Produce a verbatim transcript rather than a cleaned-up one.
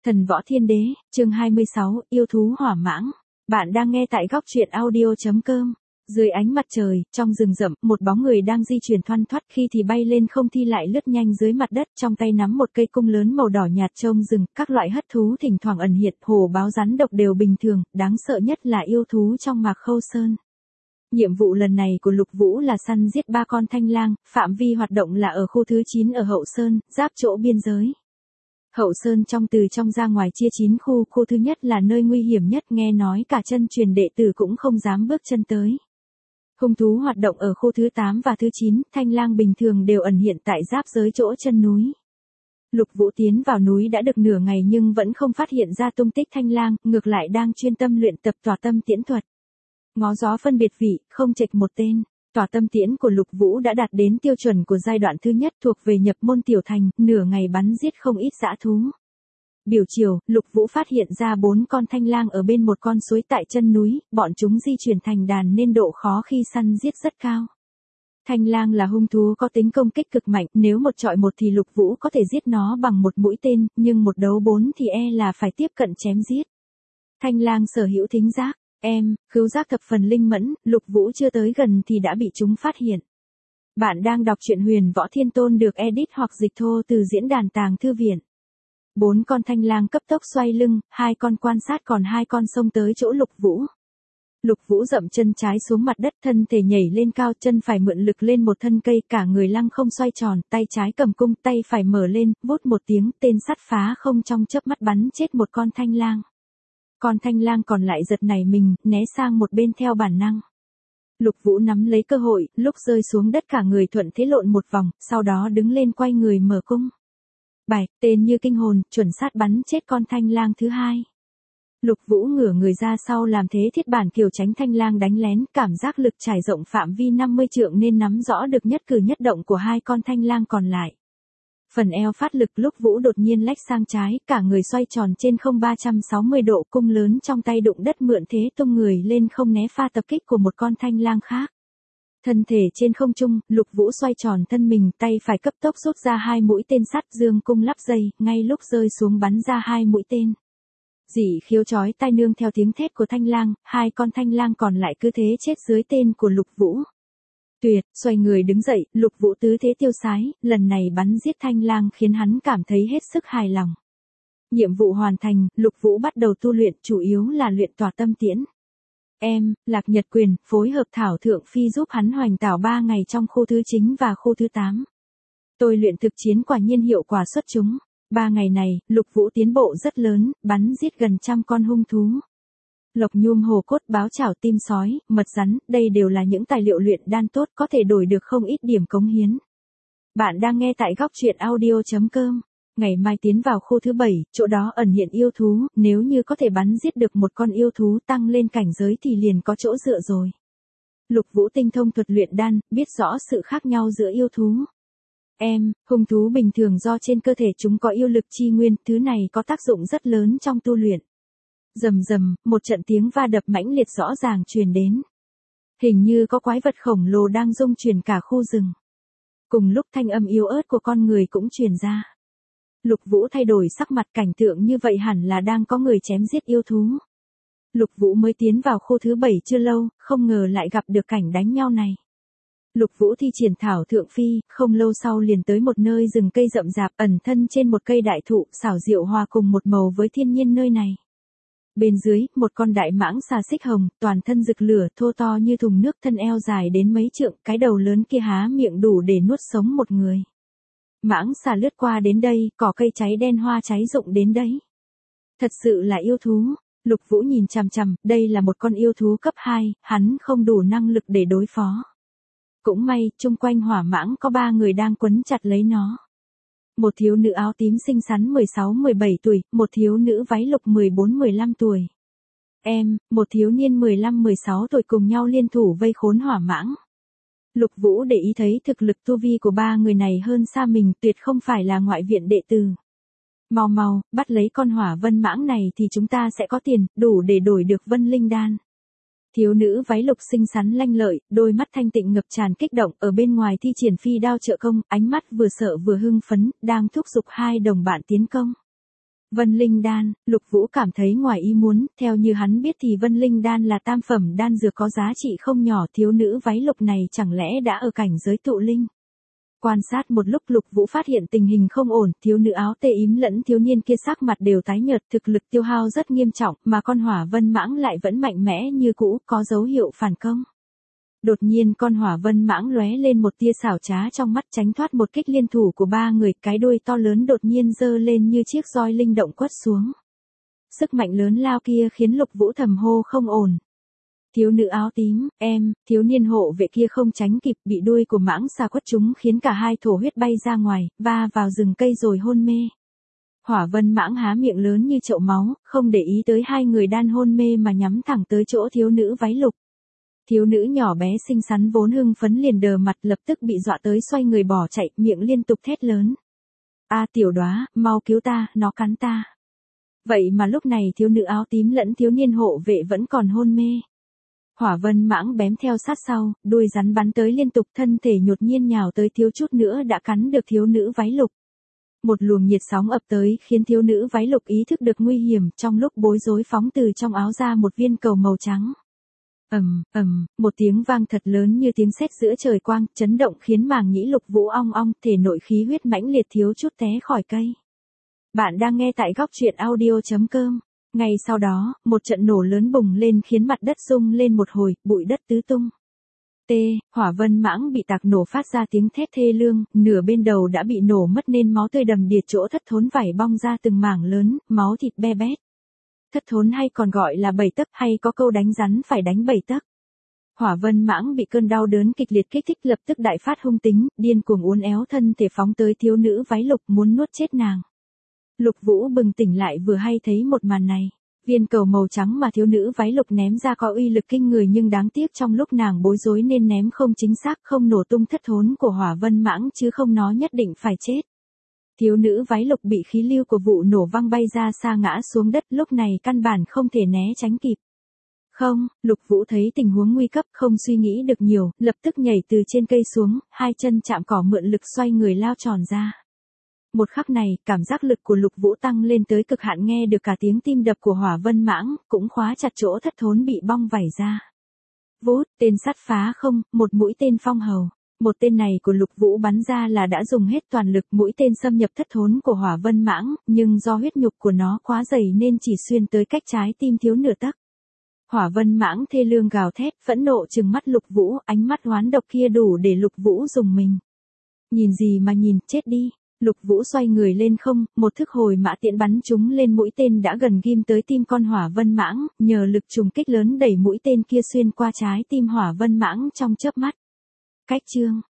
Thần Võ Thiên Đế, chương hai mươi sáu, yêu thú hỏa mãng. Bạn đang nghe tại góc truyện audio chấm com. Dưới ánh mặt trời, trong rừng rậm, một bóng người đang di chuyển thoăn thoắt, khi thì bay lên không thi lại lướt nhanh dưới mặt đất, trong tay nắm một cây cung lớn màu đỏ nhạt trông rừng, các loại hất thú thỉnh thoảng ẩn hiện, hổ báo rắn độc đều bình thường, đáng sợ nhất là yêu thú trong Mạc Khâu Sơn. Nhiệm vụ lần này của Lục Vũ là săn giết ba con thanh lang, phạm vi hoạt động là ở khu thứ chín ở Hậu Sơn, giáp chỗ biên giới. Hậu Sơn trong từ trong ra ngoài chia chín khu, khu thứ nhất là nơi nguy hiểm nhất, nghe nói cả chân truyền đệ tử cũng không dám bước chân tới. Hung thú hoạt động ở khu thứ tám và thứ chín, thanh lang bình thường đều ẩn hiện tại giáp giới chỗ chân núi. Lục Vũ tiến vào núi đã được nửa ngày nhưng vẫn không phát hiện ra tung tích thanh lang, ngược lại đang chuyên tâm luyện tập tỏa tâm tiễn thuật. Ngó gió phân biệt vị, không chệch một tên. Tỏa tâm tiễn của Lục Vũ đã đạt đến tiêu chuẩn của giai đoạn thứ nhất, thuộc về nhập môn tiểu thành, nửa ngày bắn giết không ít dã thú. Buổi chiều, Lục Vũ phát hiện ra bốn con thanh lang ở bên một con suối tại chân núi, bọn chúng di chuyển thành đàn nên độ khó khi săn giết rất cao. Thanh lang là hung thú có tính công kích cực mạnh, nếu một trọi một thì Lục Vũ có thể giết nó bằng một mũi tên, nhưng một đấu bốn thì e là phải tiếp cận chém giết. Thanh lang sở hữu thính giác. Em, khứu giác thập phần linh mẫn, Lục Vũ chưa tới gần thì đã bị chúng phát hiện. Bạn đang đọc truyện Huyền Võ Thiên Tôn được edit hoặc dịch thô từ diễn đàn Tàng Thư Viện. Bốn con thanh lang cấp tốc xoay lưng, hai con quan sát còn hai con xông tới chỗ Lục Vũ. Lục Vũ dậm chân trái xuống mặt đất, thân thể nhảy lên cao, chân phải mượn lực lên một thân cây, cả người lăng không xoay tròn, tay trái cầm cung, tay phải mở lên, vút một tiếng, tên sắt phá không trong chớp mắt bắn chết một con thanh lang. Con thanh lang còn lại giật nảy mình, né sang một bên theo bản năng. Lục Vũ nắm lấy cơ hội, lúc rơi xuống đất cả người thuận thế lộn một vòng, sau đó đứng lên quay người mở cung. Bài, tên như kinh hồn, chuẩn xác bắn chết con thanh lang thứ hai. Lục Vũ ngửa người ra sau làm thế thiết bản kiều tránh thanh lang đánh lén, cảm giác lực trải rộng phạm vi năm mươi trượng nên nắm rõ được nhất cử nhất động của hai con thanh lang còn lại. Phần eo phát lực, lúc Vũ đột nhiên lách sang trái, cả người xoay tròn trên không ba trăm sáu mươi độ, cung lớn trong tay đụng đất mượn thế tung người lên không né pha tập kích của một con thanh lang khác. Thân thể trên không trung, Lục Vũ xoay tròn thân mình, tay phải cấp tốc rút ra hai mũi tên sắt, dương cung lắp dây, ngay lúc rơi xuống bắn ra hai mũi tên. Dị khiếu chói tai nương theo tiếng thét của thanh lang, hai con thanh lang còn lại cứ thế chết dưới tên của Lục Vũ. Tuyệt, xoay người đứng dậy, Lục Vũ tứ thế tiêu sái, lần này bắn giết thanh lang khiến hắn cảm thấy hết sức hài lòng. Nhiệm vụ hoàn thành, Lục Vũ bắt đầu tu luyện, chủ yếu là luyện tỏa tâm tiễn. Em, Lạc Nhật Quyền, phối hợp Thảo Thượng Phi giúp hắn hoành tảo ba ngày trong khu thứ chín và khu thứ tám. Tôi luyện thực chiến quả nhiên hiệu quả xuất chúng. Ba ngày này, Lục Vũ tiến bộ rất lớn, bắn giết gần trăm con hung thú. Lộc nhum hổ cốt, báo chảo tim sói, mật rắn, đây đều là những tài liệu luyện đan tốt, có thể đổi được không ít điểm cống hiến. Bạn đang nghe tại góc truyện audio chấm com. Ngày mai tiến vào khu thứ bảy, chỗ đó ẩn hiện yêu thú, nếu như có thể bắn giết được một con yêu thú tăng lên cảnh giới thì liền có chỗ dựa rồi. Lục Vũ tinh thông thuật luyện đan, biết rõ sự khác nhau giữa yêu thú. Em, hung thú bình thường do trên cơ thể chúng có yêu lực chi nguyên, thứ này có tác dụng rất lớn trong tu luyện. Rầm rầm, một trận tiếng va đập mãnh liệt rõ ràng truyền đến. Hình như có quái vật khổng lồ đang rung chuyển cả khu rừng. Cùng lúc thanh âm yếu ớt của con người cũng truyền ra. Lục Vũ thay đổi sắc mặt, cảnh tượng như vậy hẳn là đang có người chém giết yêu thú. Lục Vũ mới tiến vào khu thứ bảy chưa lâu, không ngờ lại gặp được cảnh đánh nhau này. Lục Vũ thi triển Thảo Thượng Phi, không lâu sau liền tới một nơi rừng cây rậm rạp, ẩn thân trên một cây đại thụ, xảo diệu hòa cùng một màu với thiên nhiên nơi này. Bên dưới, một con đại mãng xà xích hồng, toàn thân rực lửa, thô to như thùng nước, thân eo dài đến mấy trượng, cái đầu lớn kia há miệng đủ để nuốt sống một người. Mãng xà lướt qua đến đây, cỏ cây cháy đen, hoa cháy rụng đến đấy. Thật sự là yêu thú. Lục Vũ nhìn chằm chằm, đây là một con yêu thú cấp hai, hắn không đủ năng lực để đối phó. Cũng may, chung quanh hỏa mãng có ba người đang quấn chặt lấy nó. Một thiếu nữ áo tím xinh xắn mười sáu mười bảy tuổi, một thiếu nữ váy lục mười bốn mười lăm tuổi. Em, một thiếu niên mười lăm mười sáu tuổi cùng nhau liên thủ vây khốn hỏa mãng. Lục Vũ để ý thấy thực lực tu vi của ba người này hơn xa mình, tuyệt không phải là ngoại viện đệ tử. Mau mau, bắt lấy con hỏa vân mãng này thì chúng ta sẽ có tiền, đủ để đổi được vân linh đan. Thiếu nữ váy lục xinh xắn lanh lợi, đôi mắt thanh tịnh ngập tràn kích động, ở bên ngoài thi triển phi đao trợ công, ánh mắt vừa sợ vừa hưng phấn, đang thúc giục hai đồng bạn tiến công. Vân Linh đan, Lục Vũ cảm thấy ngoài ý muốn, theo như hắn biết thì Vân Linh đan là tam phẩm đan dược có giá trị không nhỏ, thiếu nữ váy lục này chẳng lẽ đã ở cảnh giới tụ linh. Quan sát một lúc Lục Vũ phát hiện tình hình không ổn, thiếu nữ áo tê ím lẫn thiếu niên kia sắc mặt đều tái nhợt, thực lực tiêu hao rất nghiêm trọng, mà con hỏa vân mãng lại vẫn mạnh mẽ như cũ, có dấu hiệu phản công. Đột nhiên con hỏa vân mãng lóe lên một tia xảo trá trong mắt, tránh thoát một kích liên thủ của ba người, cái đuôi to lớn đột nhiên giơ lên như chiếc roi linh động quất xuống. Sức mạnh lớn lao kia khiến Lục Vũ thầm hô không ổn. Thiếu nữ áo tím, em, thiếu niên hộ vệ kia không tránh kịp, bị đuôi của mãng xà quất trúng khiến cả hai thổ huyết bay ra ngoài, va vào rừng cây rồi hôn mê. Hỏa vân mãng há miệng lớn như chậu máu, không để ý tới hai người đang hôn mê mà nhắm thẳng tới chỗ thiếu nữ váy lục. Thiếu nữ nhỏ bé xinh xắn vốn hưng phấn liền đờ mặt, lập tức bị dọa tới xoay người bỏ chạy, miệng liên tục thét lớn. A tiểu đóa, mau cứu ta, nó cắn ta. Vậy mà lúc này thiếu nữ áo tím lẫn thiếu niên hộ vệ vẫn còn hôn mê. Hỏa vân mãng bém theo sát sau, đuôi rắn bắn tới liên tục, thân thể nhột nhiên nhào tới, thiếu chút nữa đã cắn được thiếu nữ váy lục. Một luồng nhiệt sóng ập tới khiến thiếu nữ váy lục ý thức được nguy hiểm, trong lúc bối rối phóng từ trong áo ra một viên cầu màu trắng. Ầm, ầm, một tiếng vang thật lớn như tiếng sét giữa trời quang, chấn động khiến màng nhĩ Lục Vũ ong ong, thể nội khí huyết mãnh liệt thiếu chút té khỏi cây. Bạn đang nghe tại góc truyện audio chấm com. Ngay sau đó, một trận nổ lớn bùng lên khiến mặt đất rung lên một hồi, bụi đất tứ tung. T, hỏa vân mãng bị tạc nổ phát ra tiếng thét thê lương, nửa bên đầu đã bị nổ mất nên máu tươi đầm đìa, chỗ thất thốn vảy bong ra từng mảng lớn, máu thịt be bét. Thất thốn hay còn gọi là bảy tấc, hay có câu đánh rắn phải đánh bảy tấc. Hỏa vân mãng bị cơn đau đớn kịch liệt kích thích, lập tức đại phát hung tính, điên cuồng uốn éo thân thể phóng tới thiếu nữ váy lục, muốn nuốt chết nàng. Lục Vũ bừng tỉnh lại vừa hay thấy một màn này. Viên cầu màu trắng mà thiếu nữ váy lục ném ra có uy lực kinh người, nhưng đáng tiếc trong lúc nàng bối rối nên ném không chính xác, không nổ tung thất thốn của hỏa vân mãng, chứ không nó nhất định phải chết. Thiếu nữ váy lục bị khí lưu của vụ nổ văng bay ra xa, ngã xuống đất, lúc này căn bản không thể né tránh kịp. Không, Lục Vũ thấy tình huống nguy cấp, không suy nghĩ được nhiều, lập tức nhảy từ trên cây xuống, hai chân chạm cỏ mượn lực xoay người lao tròn ra. Một khắc này, cảm giác lực của Lục Vũ tăng lên tới cực hạn, nghe được cả tiếng tim đập của hỏa vân mãng, cũng khóa chặt chỗ thất thốn bị bong vảy ra. Vút, tên sắt phá không, một mũi tên phong hầu. Một tên này của Lục Vũ bắn ra là đã dùng hết toàn lực, mũi tên xâm nhập thất thốn của hỏa vân mãng, nhưng do huyết nhục của nó quá dày nên chỉ xuyên tới cách trái tim thiếu nửa tấc. Hỏa vân mãng thê lương gào thét, phẫn nộ trừng mắt Lục Vũ, ánh mắt oán độc kia đủ để Lục Vũ dùng mình. Nhìn gì mà nhìn, chết đi. Lục Vũ xoay người lên không, một thức hồi mã tiễn bắn trúng lên mũi tên đã gần ghim tới tim con hỏa vân mãng, nhờ lực trùng kích lớn đẩy mũi tên kia xuyên qua trái tim hỏa vân mãng trong chớp mắt. Cách chương